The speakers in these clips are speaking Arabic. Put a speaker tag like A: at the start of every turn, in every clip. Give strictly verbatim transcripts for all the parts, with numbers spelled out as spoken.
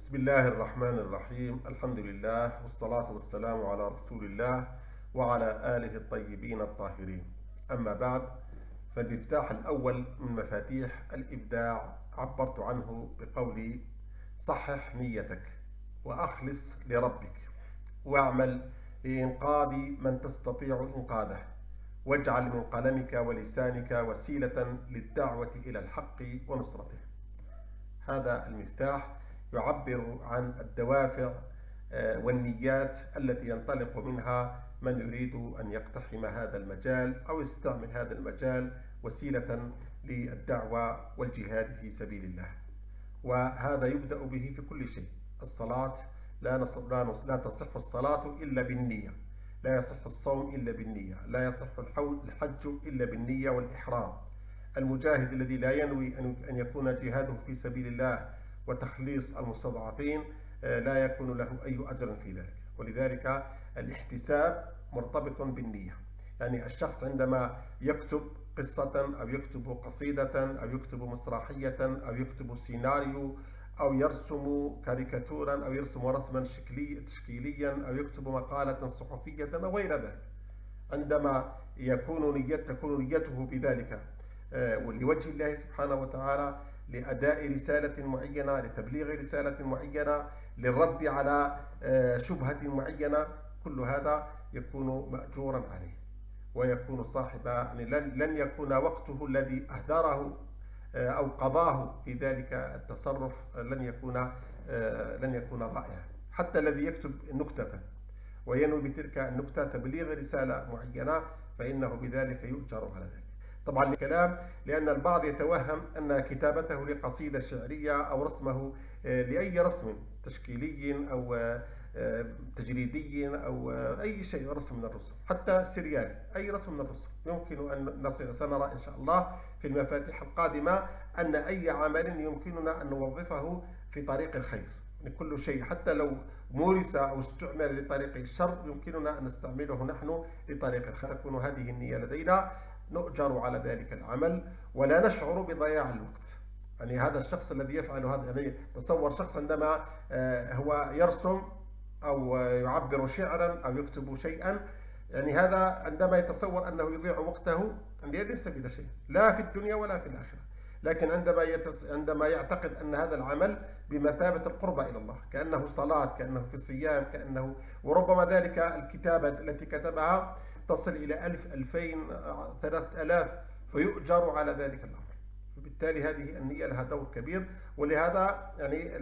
A: بسم الله الرحمن الرحيم. الحمد لله والصلاة والسلام على رسول الله وعلى آله الطيبين الطاهرين. أما بعد، فالمفتاح الأول من مفاتيح الإبداع عبرت عنه بقولي: صحح نيتك وأخلص لربك واعمل لإنقاذ من تستطيع إنقاذه، واجعل من قلمك ولسانك وسيلة للدعوة إلى الحق ونصرته. هذا المفتاح يعبر عن الدوافع والنيات التي ينطلق منها من يريد أن يقتحم هذا المجال أو يستعمل هذا المجال وسيلة للدعوة والجهاد في سبيل الله. وهذا يبدأ به في كل شيء. الصلاة لا, لا تصح الصلاة إلا بالنية، لا يصح الصوم إلا بالنية، لا يصح الحج إلا بالنية والإحرام. المجاهد الذي لا ينوي أن يكون جهاده في سبيل الله وتخليص المستضعفين لا يكون له أي أجر في ذلك. ولذلك الاحتساب مرتبط بالنية. يعني الشخص عندما يكتب قصة أو يكتب قصيدة أو يكتب مسرحية أو يكتب سيناريو أو يرسم كاريكاتورا أو يرسم رسما تشكيليا أو يكتب مقالة صحفية أو غير ذلك، عندما يكون نية تكون نيته بذلك ولوجه الله سبحانه وتعالى، لأداء رسالة معينة، لتبليغ رسالة معينة، للرد على شبهة معينة، كل هذا يكون مأجورا عليه ويكون صاحب، يعني لن يكون وقته الذي أهدره أو قضاه في ذلك التصرف لن يكون لن يكون ضائعا. حتى الذي يكتب نكتة وينوي بتلك النكتة تبليغ رسالة معينة فإنه بذلك يؤجر على ذلك. طبعا الكلام لأن البعض يتوهم أن كتابته لقصيدة شعرية أو رسمه لأي رسم تشكيلي أو تجريدي أو أي شيء رسم من الرسم، حتى سريالي، أي رسم من الرسم يمكن أن نصل. سنرى إن شاء الله في المفاتيح القادمة أن أي عمل يمكننا أن نوظفه في طريق الخير. كل شيء حتى لو مورس أو استعمل لطريق الشر يمكننا أن نستعمله نحن لطريق الخير. تكون هذه النية لدينا، نؤجر على ذلك العمل ولا نشعر بضياع الوقت. يعني هذا الشخص الذي يفعل هذا، يعني تصور شخص عندما هو يرسم أو يعبر شعرا أو يكتب شيئا، يعني هذا عندما يتصور أنه يضيع وقته ليس بلا شيء لا في الدنيا ولا في الآخرة. لكن عندما يتس... عندما يعتقد أن هذا العمل بمثابة القربة إلى الله، كأنه صلاة، كأنه في صيام، كأنه، وربما ذلك الكتابة التي كتبها تصل إلى ألف، ألفين، ثلاثة آلاف، فيؤجر على ذلك الأمر. فبالتالي هذه النية لها دور كبير. ولهذا يعني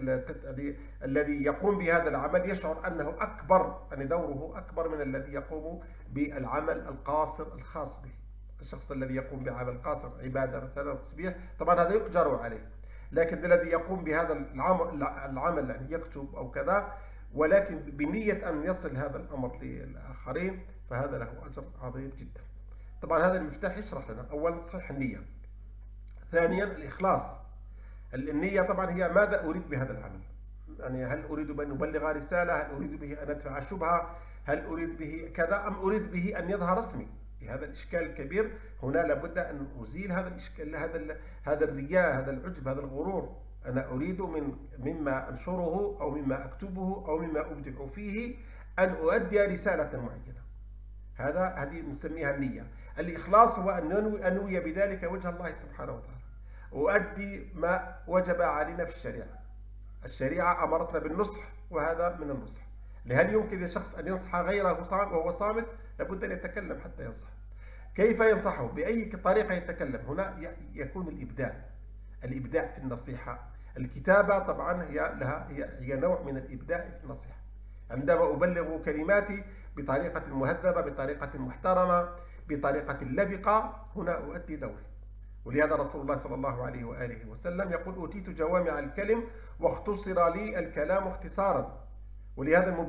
A: الذي يقوم بهذا العمل يشعر أنه أكبر، يعني دوره أكبر من الذي يقوم بالعمل القاصر الخاص به. الشخص الذي يقوم بعمل قاصر، عبادة مثلا، تسبيح، طبعا هذا يؤجر عليه. لكن الذي يقوم بهذا العمل يعني يكتب أو كذا ولكن بنية أن يصل هذا الأمر للآخرين فهذا له أجر عظيم جدا. طبعا هذا المفتاح يشرح لنا أولا صحيح النية، ثانيا الإخلاص. النية طبعا هي ماذا أريد بهذا العمل، يعني هل أريد بأن أبلغ رسالة، هل أريد به أن أدفع شبهة، هل أريد به كذا، أم أريد به أن يظهر اسمي. هذا الإشكال الكبير هنا لابد أن أزيل هذا الإشكال، هذا هذا الرياء، هذا العجب، هذا الغرور. أنا أريد من مما أنشره أو مما أكتبه أو مما أبدع فيه أن أؤدي رسالة معينة. هذا هذه نسميها النية. الإخلاص هو أن ننوي, أنوي بذلك وجه الله سبحانه وتعالى، أؤدي ما وجب علينا في الشريعة. الشريعة أمرتنا بالنصح وهذا من النصح. هل يمكن للشخص أن ينصح غيره وهو صامت؟ لابد أن يتكلم حتى ينصح. كيف ينصحه؟ بأي طريقة يتكلم؟ هنا يكون الإبداع، الإبداع في النصيحة. الكتابة طبعا هي لها هي نوع من الإبداع في النصيحة. عندما أبلغ كلماتي بطريقة مهذبة، بطريقة محترمة، بطريقة لبقة، هنا أؤدي دوري. ولهذا رسول الله صلى الله عليه وآله وسلم يقول: أوتيت جوامع الكلم واختصر لي الكلام اختصارا. ولهذا